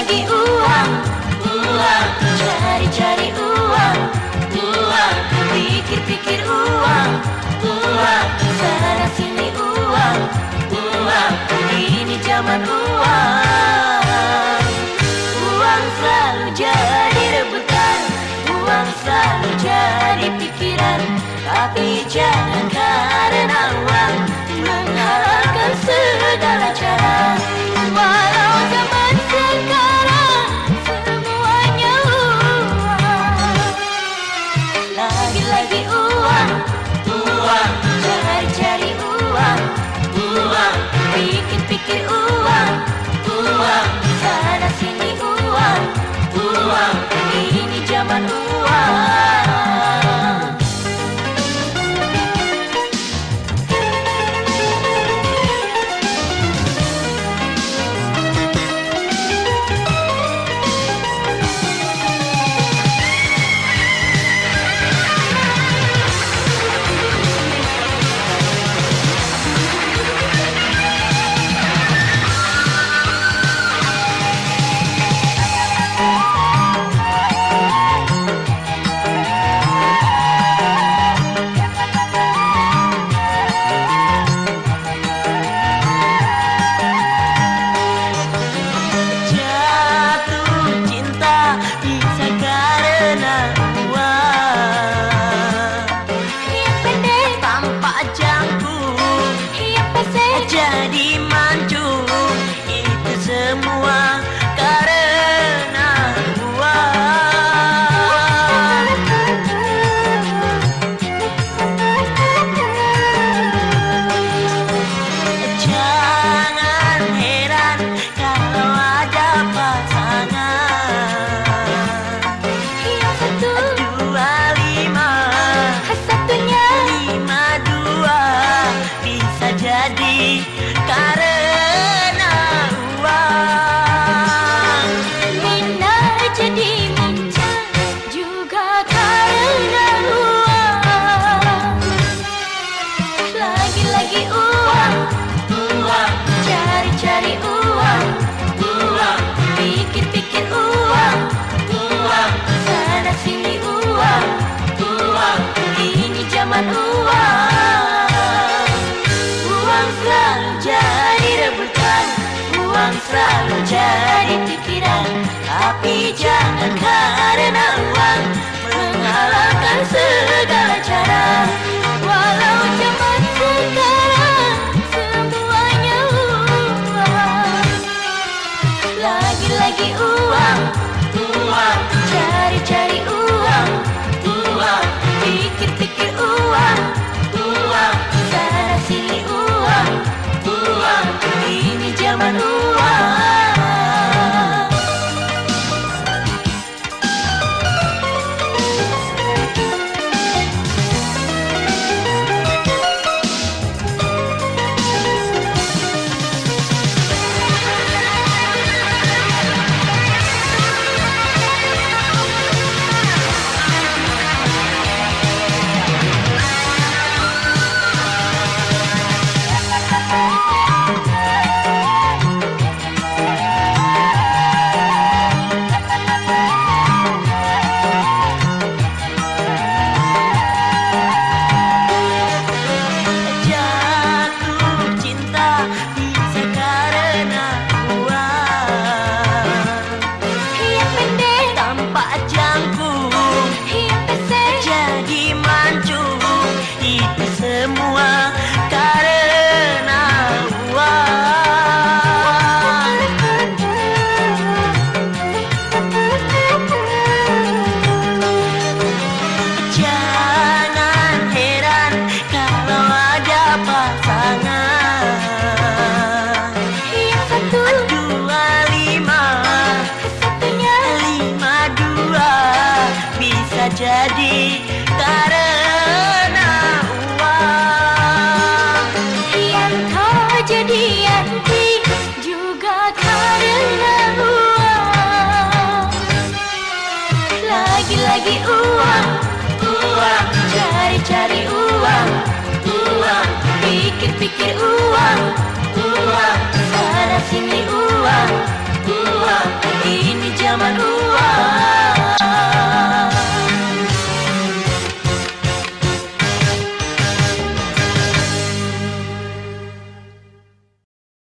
Lagi-lagi uang, uang, cari-cari uang, uang, pikir-pikir uang, uang, sana sini uang, uang, ini zaman uang. Uang selalu jadi rebutan, uang selalu jadi pikiran, tapi jangan karena uang menghalalkan segala cara. Walau zaman sekarang semuanya uang, lagi-lagi uang, uang, cari-cari uang, uang, pikir-pikir uang, uang, sana sini uang, uang, ini zaman uang. Jadi mancung itu semua karena uang. Jangan heran kalau ada pasangan yang satu dua lima, satunya lima dua, bisa jadi karena uang. Minar jadi mincang juga karena uang. Lagi-lagi uang, uang, cari-cari uang, uang, pikir-pikir uang, uang, sana sini uang, uang, ini zaman uang. Uang selalu jadi rebutan, uang selalu jadi pikiran, tapi jangan karena uang menghalalkan segala cara. Walau zaman sekarang semuanya uang, lagi-lagi uang, uang, cari-cari uang, uang, pikir-pikir uang, uang, sana sini uang, uang, ini zaman uang. Semua karena uang. Jangan heran kalau ada pasangan yang satu dua lima, satunya lima dua, bisa jadi karena kejadian juga karena uang. Lagi-lagi uang, uang, cari-cari uang, uang, pikir-pikir uang,